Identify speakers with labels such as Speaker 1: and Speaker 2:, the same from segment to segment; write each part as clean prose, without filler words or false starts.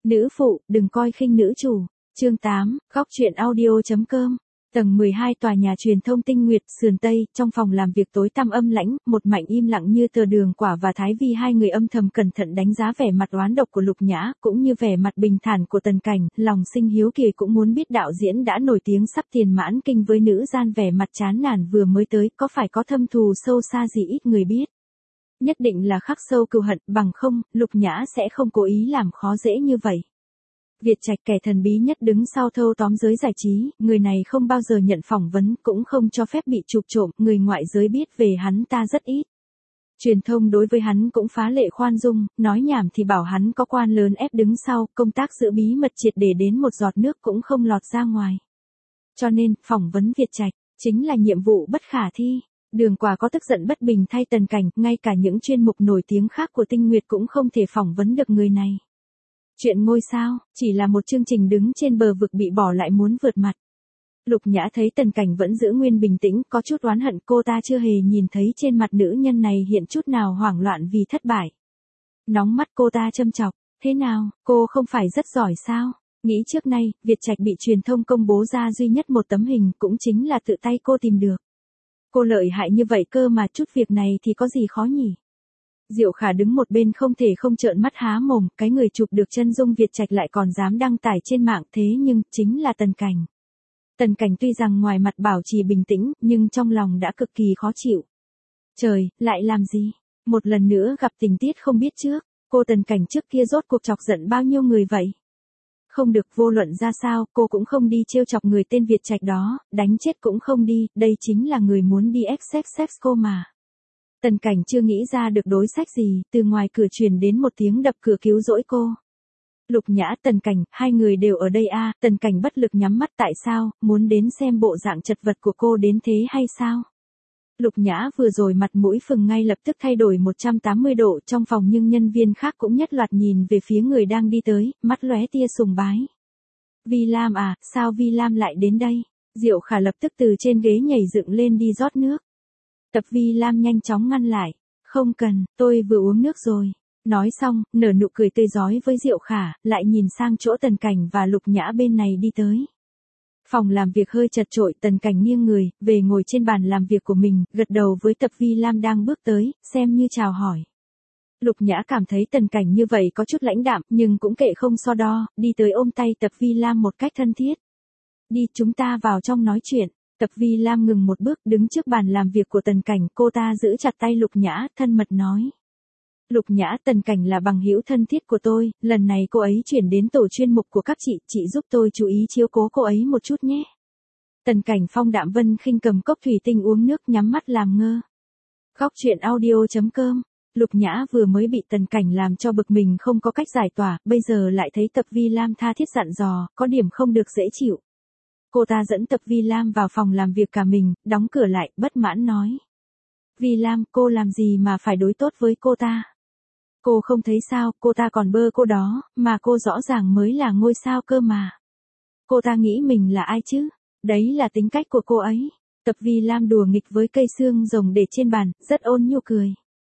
Speaker 1: Nữ phụ, đừng coi khinh nữ chủ. Chương 8, góc truyện audio.com. Tầng 12 tòa nhà truyền thông Tinh Nguyệt, sườn Tây, trong phòng làm việc tối tăm âm lãnh, một mảnh im lặng như tờ. Đường Quả và Thái Vi hai người âm thầm cẩn thận đánh giá vẻ mặt oán độc của Lục Nhã, cũng như vẻ mặt bình thản của Tần Cảnh, lòng sinh hiếu kỳ cũng muốn biết đạo diễn đã nổi tiếng sắp tiền mãn kinh với nữ gian vẻ mặt chán nản vừa mới tới, có phải có thâm thù sâu xa gì ít người biết. Nhất định là khắc sâu cừu hận, bằng không, Lục Nhã sẽ không cố ý làm khó dễ như vậy. Việt Trạch, kẻ thần bí nhất đứng sau thâu tóm giới giải trí, người này không bao giờ nhận phỏng vấn, cũng không cho phép bị chụp trộm, người ngoại giới biết về hắn ta rất ít. Truyền thông đối với hắn cũng phá lệ khoan dung, nói nhảm thì bảo hắn có quan lớn ép đứng sau, công tác giữ bí mật triệt để đến một giọt nước cũng không lọt ra ngoài. Cho nên, phỏng vấn Việt Trạch chính là nhiệm vụ bất khả thi. Đường Quả có tức giận bất bình thay Tần Cảnh, ngay cả những chuyên mục nổi tiếng khác của Tinh Nguyệt cũng không thể phỏng vấn được người này. Chuyện ngôi sao, chỉ là một chương trình đứng trên bờ vực bị bỏ lại muốn vượt mặt. Lục Nhã thấy Tần Cảnh vẫn giữ nguyên bình tĩnh, có chút oán hận, cô ta chưa hề nhìn thấy trên mặt nữ nhân này hiện chút nào hoảng loạn vì thất bại. Nóng mắt cô ta châm chọc, thế nào, cô không phải rất giỏi sao? Nghĩ trước nay, Việt Trạch bị truyền thông công bố ra duy nhất một tấm hình, cũng chính là tự tay cô tìm được. Cô lợi hại như vậy cơ mà, chút việc này thì có gì khó nhỉ? Diệu Khả đứng một bên không thể không trợn mắt há mồm, cái người chụp được chân dung Việt Trạch lại còn dám đăng tải trên mạng, thế nhưng, chính là Tần Cảnh. Tần Cảnh tuy rằng ngoài mặt bảo trì bình tĩnh, nhưng trong lòng đã cực kỳ khó chịu. Trời, lại làm gì? Một lần nữa gặp tình tiết không biết trước, cô Tần Cảnh trước kia rốt cuộc chọc giận bao nhiêu người vậy? Không được, vô luận ra sao, cô cũng không đi trêu chọc người tên Việt Trạch đó, đánh chết cũng không đi, đây chính là người muốn đi sex cô mà. Tần Cảnh chưa nghĩ ra được đối sách gì, từ ngoài cửa truyền đến một tiếng đập cửa cứu rỗi cô. Lục Nhã, Tần Cảnh, hai người đều ở đây à? Tần Cảnh bất lực nhắm mắt, tại sao, muốn đến xem bộ dạng chật vật của cô đến thế hay sao? Lục Nhã vừa rồi mặt mũi phừng ngay lập tức thay đổi 180 độ trong phòng, nhưng nhân viên khác cũng nhất loạt nhìn về phía người đang đi tới, mắt lóe tia sùng bái. Vi Lam à, sao Vi Lam lại đến đây? Diệu Khả lập tức từ trên ghế nhảy dựng lên đi rót nước. Tập Vi Lam nhanh chóng ngăn lại. Không cần, tôi vừa uống nước rồi. Nói xong, nở nụ cười tươi rói với Diệu Khả, lại nhìn sang chỗ Tần Cảnh và Lục Nhã bên này đi tới. Phòng làm việc hơi chật chội, Tần Cảnh nghiêng người, về ngồi trên bàn làm việc của mình, gật đầu với Tập Vi Lam đang bước tới, xem như chào hỏi. Lục Nhã cảm thấy Tần Cảnh như vậy có chút lãnh đạm, nhưng cũng kệ không so đo, đi tới ôm tay Tập Vi Lam một cách thân thiết. Đi, chúng ta vào trong nói chuyện. Tập Vi Lam ngừng một bước, đứng trước bàn làm việc của Tần Cảnh, cô ta giữ chặt tay Lục Nhã, thân mật nói. Lục Nhã, Tần Cảnh là bằng hữu thân thiết của tôi, lần này cô ấy chuyển đến tổ chuyên mục của các chị giúp tôi chú ý chiếu cố cô ấy một chút nhé. Tần Cảnh phong đạm vân khinh cầm cốc thủy tinh uống nước, nhắm mắt làm ngơ. Góc truyện audio.com. Lục Nhã vừa mới bị Tần Cảnh làm cho bực mình không có cách giải tỏa, bây giờ lại thấy Tập Vi Lam tha thiết dặn dò, có điểm không được dễ chịu. Cô ta dẫn Tập Vi Lam vào phòng làm việc cả mình, đóng cửa lại, bất mãn nói. Vi Lam, cô làm gì mà phải đối tốt với cô ta? Cô không thấy sao, cô ta còn bơ cô đó, mà cô rõ ràng mới là ngôi sao cơ mà. Cô ta nghĩ mình là ai chứ? Đấy là tính cách của cô ấy. Tập Vi Lam đùa nghịch với cây xương rồng để trên bàn, rất ôn nhu cười.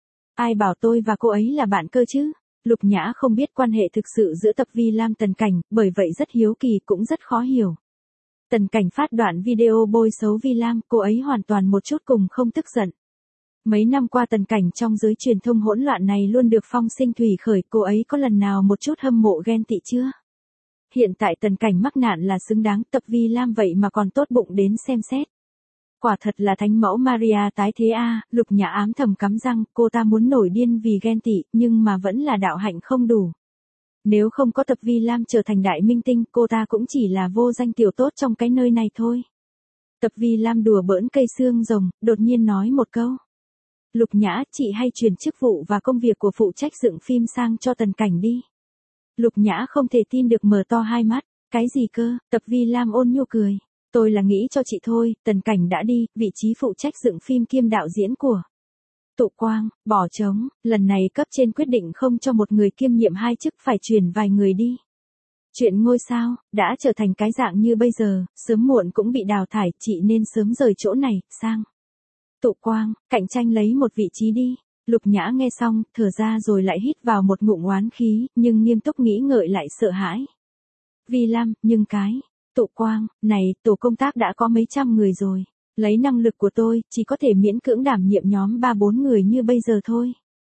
Speaker 1: Ai bảo tôi và cô ấy là bạn cơ chứ? Lục Nhã không biết quan hệ thực sự giữa Tập Vi Lam Tần Cảnh, bởi vậy rất hiếu kỳ cũng rất khó hiểu. Tần Cảnh phát đoạn video bôi xấu Vi Lam, cô ấy hoàn toàn một chút cùng không tức giận. Mấy năm qua Tần Cảnh trong giới truyền thông hỗn loạn này luôn được phong sinh thủy khởi, cô ấy có lần nào một chút hâm mộ ghen tị chưa? Hiện tại Tần Cảnh mắc nạn là xứng đáng, Tập Vi Lam vậy mà còn tốt bụng đến xem xét. Quả thật là thánh mẫu Maria tái thế a. Lục Nhã ám thầm cắm răng, cô ta muốn nổi điên vì ghen tị, nhưng mà vẫn là đạo hạnh không đủ. Nếu không có Tập Vi Lam trở thành đại minh tinh, cô ta cũng chỉ là vô danh tiểu tốt trong cái nơi này thôi. Tập Vi Lam đùa bỡn cây xương rồng, đột nhiên nói một câu. Lục Nhã, chị hay chuyển chức vụ và công việc của phụ trách dựng phim sang cho Tần Cảnh đi. Lục Nhã không thể tin được mở to hai mắt. Cái gì cơ? Tập Vi Lam ôn nhu cười. Tôi là nghĩ cho chị thôi, Tần Cảnh đã đi, vị trí phụ trách dựng phim kiêm đạo diễn của Tụ Quang, bỏ trống, lần này cấp trên quyết định không cho một người kiêm nhiệm hai chức, phải chuyển vài người đi. Chuyện ngôi sao, đã trở thành cái dạng như bây giờ, sớm muộn cũng bị đào thải, chị nên sớm rời chỗ này, sang Tụ Quang, cạnh tranh lấy một vị trí đi. Lục Nhã nghe xong, thở ra rồi lại hít vào một ngụm oán khí, nhưng nghiêm túc nghĩ ngợi lại sợ hãi. Vi Lam, nhưng Tụ Quang, này, tổ công tác đã có mấy trăm người rồi. Lấy năng lực của tôi, chỉ có thể miễn cưỡng đảm nhiệm nhóm 3-4 người như bây giờ thôi.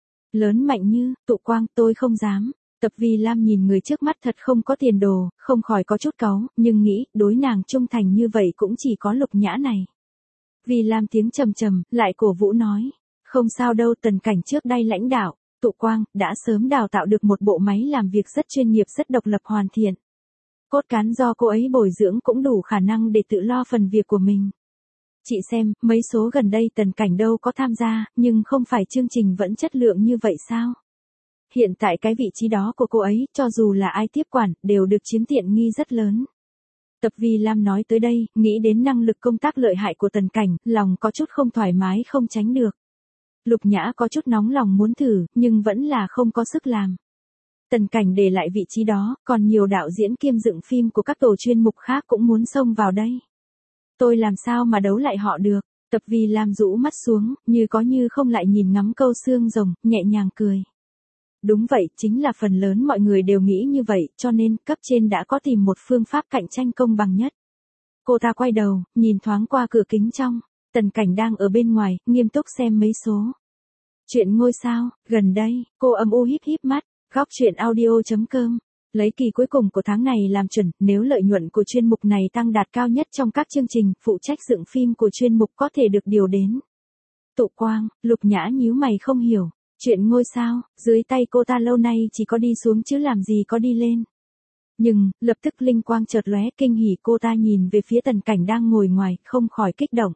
Speaker 1: Lớn mạnh như, Tụ Quang, tôi không dám. Tập Vi Lam nhìn người trước mắt thật không có tiền đồ, không khỏi có chút cáu, nhưng nghĩ, đối nàng trung thành như vậy cũng chỉ có Lục Nhã này. Vi Lam tiếng trầm trầm, lại cổ vũ nói. Không sao đâu, Tần Cảnh trước đây lãnh đạo, Tụ Quang, đã sớm đào tạo được một bộ máy làm việc rất chuyên nghiệp, rất độc lập hoàn thiện. Cốt cán do cô ấy bồi dưỡng cũng đủ khả năng để tự lo phần việc của mình. Chị xem, mấy số gần đây Tần Cảnh đâu có tham gia, nhưng không phải chương trình vẫn chất lượng như vậy sao? Hiện tại cái vị trí đó của cô ấy, cho dù là ai tiếp quản, đều được chiếm tiện nghi rất lớn. Tập Vi Lam nói tới đây, nghĩ đến năng lực công tác lợi hại của Tần Cảnh, lòng có chút không thoải mái không tránh được. Lục Nhã có chút nóng lòng muốn thử, nhưng vẫn là không có sức làm. Tần Cảnh để lại vị trí đó, còn nhiều đạo diễn kiêm dựng phim của các tổ chuyên mục khác cũng muốn xông vào đây. Tôi làm sao mà đấu lại họ được? Tập Vi Lam rũ mắt xuống, như có như không lại nhìn ngắm câu xương rồng, nhẹ nhàng cười. Đúng vậy, chính là phần lớn mọi người đều nghĩ như vậy, cho nên cấp trên đã có tìm một phương pháp cạnh tranh công bằng nhất. Cô ta quay đầu, nhìn thoáng qua cửa kính trong. Tần Cảnh đang ở bên ngoài, nghiêm túc xem mấy số. Chuyện ngôi sao, gần đây, cô âm u híp híp mắt, góc chuyện audio.com. Lấy kỳ cuối cùng của tháng này làm chuẩn, nếu lợi nhuận của chuyên mục này tăng đạt cao nhất trong các chương trình, phụ trách dựng phim của chuyên mục có thể được điều đến. Tụ Quang, Lục Nhã nhíu mày không hiểu. Chuyện ngôi sao, dưới tay cô ta lâu nay chỉ có đi xuống chứ làm gì có đi lên. Nhưng, lập tức linh quang chợt lóe, kinh hỉ, cô ta nhìn về phía Tần Cảnh đang ngồi ngoài, không khỏi kích động.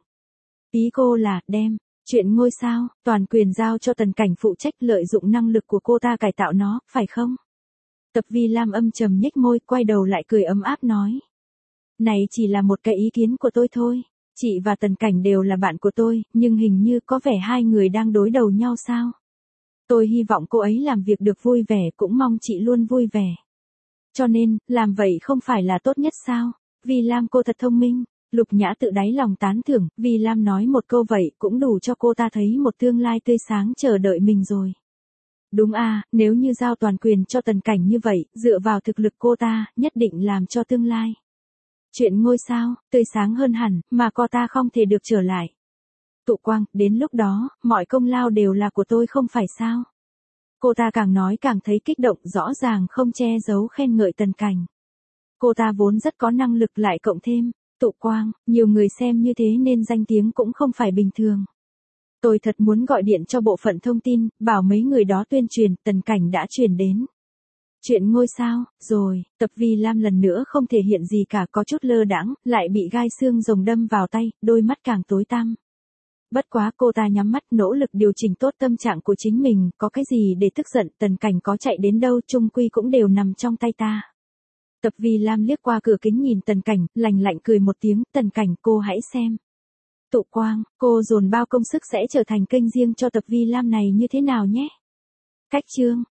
Speaker 1: Ý cô là, đem chuyện ngôi sao, toàn quyền giao cho Tần Cảnh phụ trách, lợi dụng năng lực của cô ta cải tạo nó, phải không? Tập Vi Lam âm trầm nhếch môi, quay đầu lại cười ấm áp nói. Này chỉ là một cái ý kiến của tôi thôi. Chị và Tần Cảnh đều là bạn của tôi, nhưng hình như có vẻ hai người đang đối đầu nhau sao? Tôi hy vọng cô ấy làm việc được vui vẻ, cũng mong chị luôn vui vẻ. Cho nên, làm vậy không phải là tốt nhất sao? Vi Lam cô thật thông minh. Lục Nhã tự đáy lòng tán thưởng, Vi Lam nói một câu vậy cũng đủ cho cô ta thấy một tương lai tươi sáng chờ đợi mình rồi. Đúng à, nếu như giao toàn quyền cho Tần Cảnh như vậy, dựa vào thực lực cô ta, nhất định làm cho tương lai. Chuyện ngôi sao, tươi sáng hơn hẳn, mà cô ta không thể được trở lại. Tụ Quang, đến lúc đó, mọi công lao đều là của tôi không phải sao? Cô ta càng nói càng thấy kích động, rõ ràng không che giấu khen ngợi Tần Cảnh. Cô ta vốn rất có năng lực, lại cộng thêm, Tụ Quang, nhiều người xem như thế nên danh tiếng cũng không phải bình thường. Tôi thật muốn gọi điện cho bộ phận thông tin, bảo mấy người đó tuyên truyền, Tần Cảnh đã truyền đến. Chuyện ngôi sao, rồi, Tập Vi Lam lần nữa không thể hiện gì cả, có chút lơ đãng, lại bị gai xương rồng đâm vào tay, đôi mắt càng tối tăm. Bất quá cô ta nhắm mắt, nỗ lực điều chỉnh tốt tâm trạng của chính mình, có cái gì để tức giận, Tần Cảnh có chạy đến đâu chung quy cũng đều nằm trong tay ta. Tập Vi Lam liếc qua cửa kính nhìn Tần Cảnh, lạnh lạnh cười một tiếng, Tần Cảnh cô hãy xem. Tụ Quang, cô dồn bao công sức sẽ trở thành kênh riêng cho Tập Vi Lam này như thế nào nhé? Cách chương.